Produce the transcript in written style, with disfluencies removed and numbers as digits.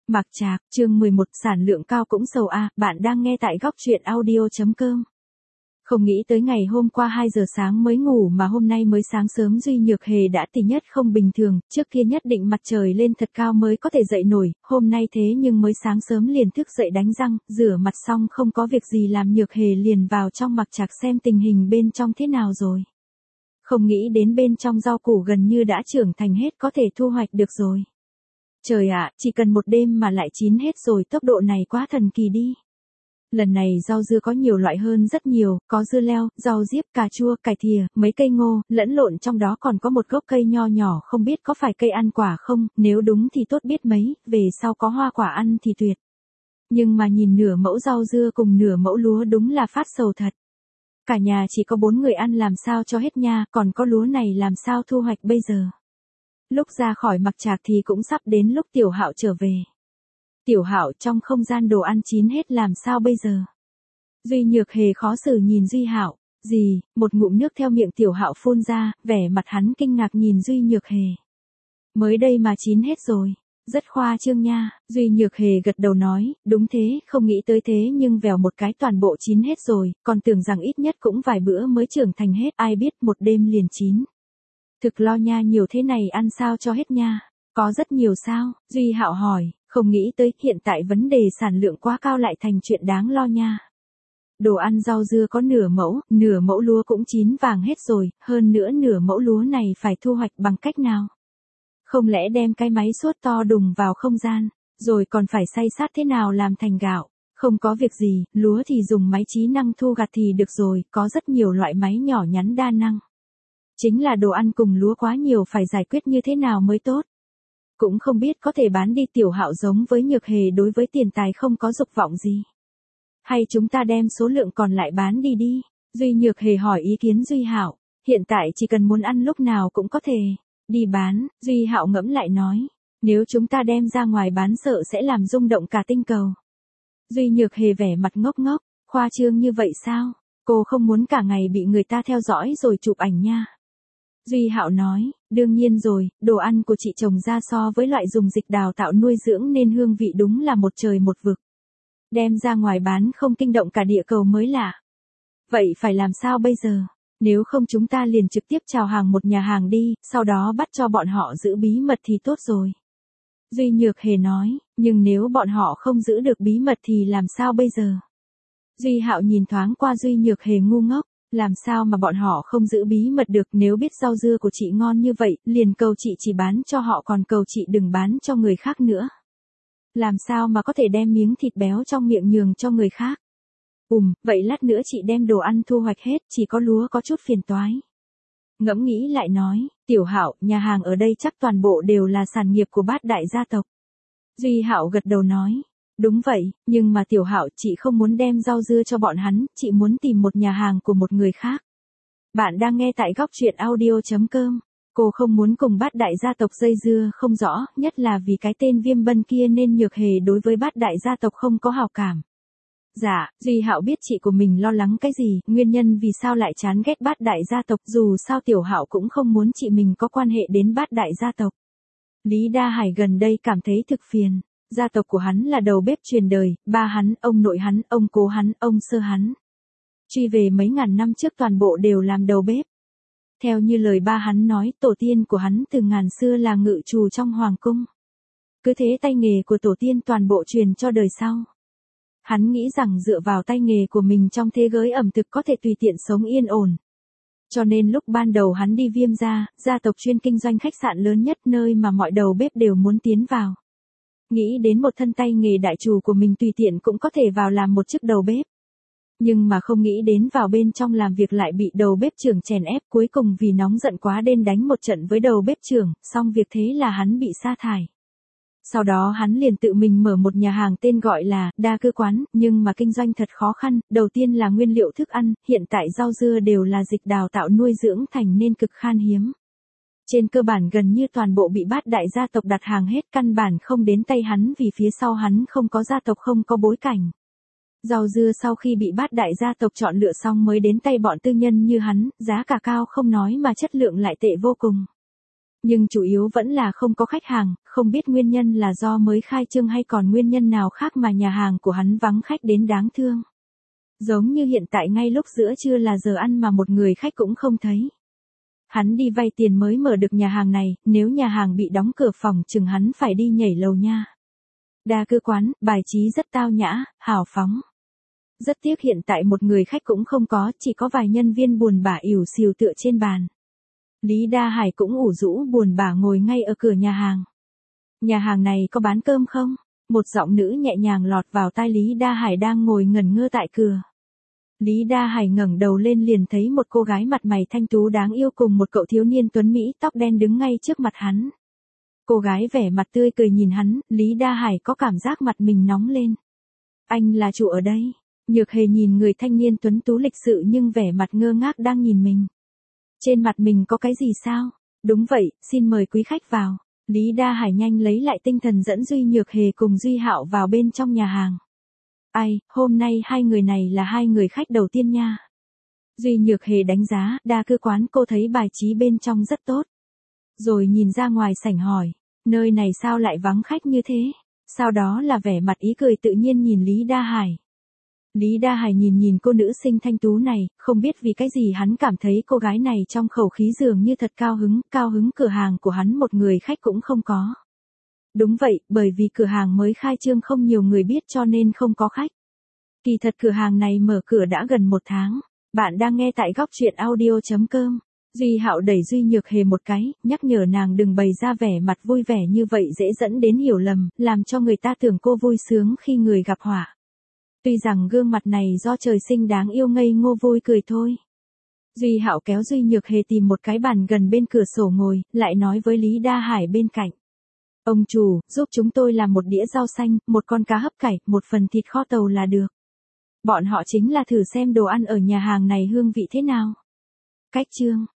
Mạc Trạc, chương 11, sản lượng cao cũng sầu a, bạn đang nghe tại góc truyện audio.com. Không nghĩ tới ngày hôm qua 2 giờ sáng mới ngủ mà hôm nay mới sáng sớm Duy Nhược Hề đã tỉnh nhất không bình thường, trước kia nhất định mặt trời lên thật cao mới có thể dậy nổi, hôm nay thế nhưng mới sáng sớm liền thức dậy đánh răng, rửa mặt xong không có việc gì làm Nhược Hề liền vào trong Mạc Trạc xem tình hình bên trong thế nào rồi. Không nghĩ đến bên trong rau củ gần như đã trưởng thành hết có thể thu hoạch được rồi. Trời ạ, chỉ cần một đêm mà lại chín hết rồi, tốc độ này quá thần kỳ đi. Lần này rau dưa có nhiều loại hơn rất nhiều, có dưa leo, rau diếp, cà chua, cải thìa, mấy cây ngô, lẫn lộn trong đó còn có một gốc cây nho nhỏ không biết có phải cây ăn quả không, nếu đúng thì tốt biết mấy, về sau có hoa quả ăn thì tuyệt. Nhưng mà nhìn nửa mẫu rau dưa cùng nửa mẫu lúa đúng là phát sầu thật. Cả nhà chỉ có 4 người ăn làm sao cho hết nha, còn có lúa này làm sao thu hoạch bây giờ. Lúc ra khỏi Mạc Trạc thì cũng sắp đến lúc Tiểu Hạo trở về. Tiểu Hạo, trong không gian đồ ăn chín hết làm sao bây giờ? Duy Nhược Hề khó xử nhìn Duy Hạo, gì? Một ngụm nước theo miệng Tiểu Hạo phun ra, vẻ mặt hắn kinh ngạc nhìn Duy Nhược Hề. Mới đây mà chín hết rồi, rất khoa trương nha. Duy Nhược Hề gật đầu nói, đúng thế, không nghĩ tới thế nhưng vèo một cái toàn bộ chín hết rồi, còn tưởng rằng ít nhất cũng vài bữa mới trưởng thành hết, ai biết một đêm liền chín. Thực lo nha, nhiều thế này ăn sao cho hết nha. Có rất nhiều sao? Duy Hạo hỏi, không nghĩ tới hiện tại vấn đề sản lượng quá cao lại thành chuyện đáng lo nha. Đồ ăn rau dưa có nửa mẫu lúa cũng chín vàng hết rồi, hơn nữa nửa mẫu lúa này phải thu hoạch bằng cách nào? Không lẽ đem cái máy suốt to đùng vào không gian, rồi còn phải xay sát thế nào làm thành gạo? Không có việc gì, lúa thì dùng máy trí năng thu gặt thì được rồi, có rất nhiều loại máy nhỏ nhắn đa năng. Chính là đồ ăn cùng lúa quá nhiều phải giải quyết như thế nào mới tốt. Cũng không biết có thể bán đi. Tiểu Hạo giống với Nhược Hề đối với tiền tài không có dục vọng gì. Hay chúng ta đem số lượng còn lại bán đi đi? Duy Nhược Hề hỏi ý kiến Duy Hạo, hiện tại chỉ cần muốn ăn lúc nào cũng có thể đi bán. Duy Hạo ngẫm lại nói, nếu chúng ta đem ra ngoài bán sợ sẽ làm rung động cả tinh cầu. Duy Nhược Hề vẻ mặt ngốc ngốc, khoa trương như vậy sao? Cô không muốn cả ngày bị người ta theo dõi rồi chụp ảnh nha. Duy Hạo nói, đương nhiên rồi, đồ ăn của chị trồng ra so với loại dùng dịch đào tạo nuôi dưỡng nên hương vị đúng là một trời một vực. Đem ra ngoài bán không kinh động cả địa cầu mới lạ. Vậy phải làm sao bây giờ? Nếu không chúng ta liền trực tiếp chào hàng một nhà hàng đi, sau đó bắt cho bọn họ giữ bí mật thì tốt rồi. Duy Nhược Hề nói, nhưng nếu bọn họ không giữ được bí mật thì làm sao bây giờ? Duy Hạo nhìn thoáng qua Duy Nhược Hề ngu ngốc. Làm sao mà bọn họ không giữ bí mật được, nếu biết rau dưa của chị ngon như vậy, liền cầu chị chỉ bán cho họ còn cầu chị đừng bán cho người khác nữa. Làm sao mà có thể đem miếng thịt béo trong miệng nhường cho người khác. Vậy lát nữa chị đem đồ ăn thu hoạch hết, chỉ có lúa có chút phiền toái. Ngẫm nghĩ lại nói, Tiểu Hạo, nhà hàng ở đây chắc toàn bộ đều là sản nghiệp của bát đại gia tộc. Duy Hạo gật đầu nói. Đúng vậy, nhưng mà Tiểu Hạo, chị không muốn đem rau dưa cho bọn hắn, chị muốn tìm một nhà hàng của một người khác. Bạn đang nghe tại góc truyện audio.com. Cô không muốn cùng bát đại gia tộc dây dưa không rõ, nhất là vì cái tên Viêm Bân kia nên Nhược Hề đối với bát đại gia tộc không có hào cảm. Dạ, Duy Hạo biết chị của mình lo lắng cái gì, nguyên nhân vì sao lại chán ghét bát đại gia tộc, dù sao Tiểu Hạo cũng không muốn chị mình có quan hệ đến bát đại gia tộc. Lý Đa Hải gần đây cảm thấy thực phiền. Gia tộc của hắn là đầu bếp truyền đời, ba hắn, ông nội hắn, ông cố hắn, ông sơ hắn. Truy về mấy ngàn năm trước toàn bộ đều làm đầu bếp. Theo như lời ba hắn nói, tổ tiên của hắn từ ngàn xưa là ngự trù trong hoàng cung. Cứ thế tay nghề của tổ tiên toàn bộ truyền cho đời sau. Hắn nghĩ rằng dựa vào tay nghề của mình trong thế giới ẩm thực có thể tùy tiện sống yên ổn. Cho nên lúc ban đầu hắn đi Viêm gia, gia tộc chuyên kinh doanh khách sạn lớn nhất nơi mà mọi đầu bếp đều muốn tiến vào. Nghĩ đến một thân tay nghề đại trù của mình tùy tiện cũng có thể vào làm một chức đầu bếp. Nhưng mà không nghĩ đến vào bên trong làm việc lại bị đầu bếp trưởng chèn ép, cuối cùng vì nóng giận quá đen đánh một trận với đầu bếp trưởng, xong việc thế là hắn bị sa thải. Sau đó hắn liền tự mình mở một nhà hàng tên gọi là Đa Cư Quán, nhưng mà kinh doanh thật khó khăn, đầu tiên là nguyên liệu thức ăn, hiện tại rau dưa đều là dịch đào tạo nuôi dưỡng thành nên cực khan hiếm. Trên cơ bản gần như toàn bộ bị bát đại gia tộc đặt hàng hết, căn bản không đến tay hắn vì phía sau hắn không có gia tộc, không có bối cảnh. Rau dưa sau khi bị bát đại gia tộc chọn lựa xong mới đến tay bọn tư nhân như hắn, giá cả cao không nói mà chất lượng lại tệ vô cùng. Nhưng chủ yếu vẫn là không có khách hàng, không biết nguyên nhân là do mới khai trương hay còn nguyên nhân nào khác mà nhà hàng của hắn vắng khách đến đáng thương. Giống như hiện tại ngay lúc giữa trưa là giờ ăn mà một người khách cũng không thấy. Hắn đi vay tiền mới mở được nhà hàng này, nếu nhà hàng bị đóng cửa phòng chừng hắn phải đi nhảy lầu nha. Đa cư quán, bài trí rất tao nhã, hào phóng. Rất tiếc hiện tại một người khách cũng không có, chỉ có vài nhân viên buồn bã ỉu xìu tựa trên bàn. Lý Đa Hải cũng ủ rũ buồn bã ngồi ngay ở cửa nhà hàng. Nhà hàng này có bán cơm không? Một giọng nữ nhẹ nhàng lọt vào tai Lý Đa Hải đang ngồi ngẩn ngơ tại cửa. Lý Đa Hải ngẩng đầu lên liền thấy một cô gái mặt mày thanh tú đáng yêu cùng một cậu thiếu niên tuấn Mỹ tóc đen đứng ngay trước mặt hắn. Cô gái vẻ mặt tươi cười nhìn hắn, Lý Đa Hải có cảm giác mặt mình nóng lên. Anh là chủ ở đây. Nhược Hề nhìn người thanh niên tuấn tú lịch sự nhưng vẻ mặt ngơ ngác đang nhìn mình. Trên mặt mình có cái gì sao? Đúng vậy, xin mời quý khách vào. Lý Đa Hải nhanh lấy lại tinh thần dẫn Duy Nhược Hề cùng Duy Hạo vào bên trong nhà hàng. Ai, hôm nay hai người này là hai người khách đầu tiên nha. Duy Nhược Hề đánh giá, đa cư quán cô thấy bài trí bên trong rất tốt. Rồi nhìn ra ngoài sảnh hỏi, nơi này sao lại vắng khách như thế? Sau đó là vẻ mặt ý cười tự nhiên nhìn Lý Đa Hải. Lý Đa Hải nhìn cô nữ sinh thanh tú này, không biết vì cái gì hắn cảm thấy cô gái này trong khẩu khí dường như thật cao hứng cửa hàng của hắn một người khách cũng không có. Đúng vậy, bởi vì cửa hàng mới khai trương không nhiều người biết cho nên không có khách. Kỳ thật cửa hàng này mở cửa đã gần 1 tháng. Bạn đang nghe tại góc truyện audio.com. Duy Hạo đẩy Duy Nhược Hề một cái, nhắc nhở nàng đừng bày ra vẻ mặt vui vẻ như vậy dễ dẫn đến hiểu lầm, làm cho người ta tưởng cô vui sướng khi người gặp họa. Tuy rằng gương mặt này do trời sinh đáng yêu ngây ngô vui cười thôi. Duy Hạo kéo Duy Nhược Hề tìm một cái bàn gần bên cửa sổ ngồi, lại nói với Lý Đa Hải bên cạnh. Ông chủ, giúp chúng tôi làm một đĩa rau xanh, một con cá hấp cải, một phần thịt kho tàu là được. Bọn họ chính là thử xem đồ ăn ở nhà hàng này hương vị thế nào. Cách chương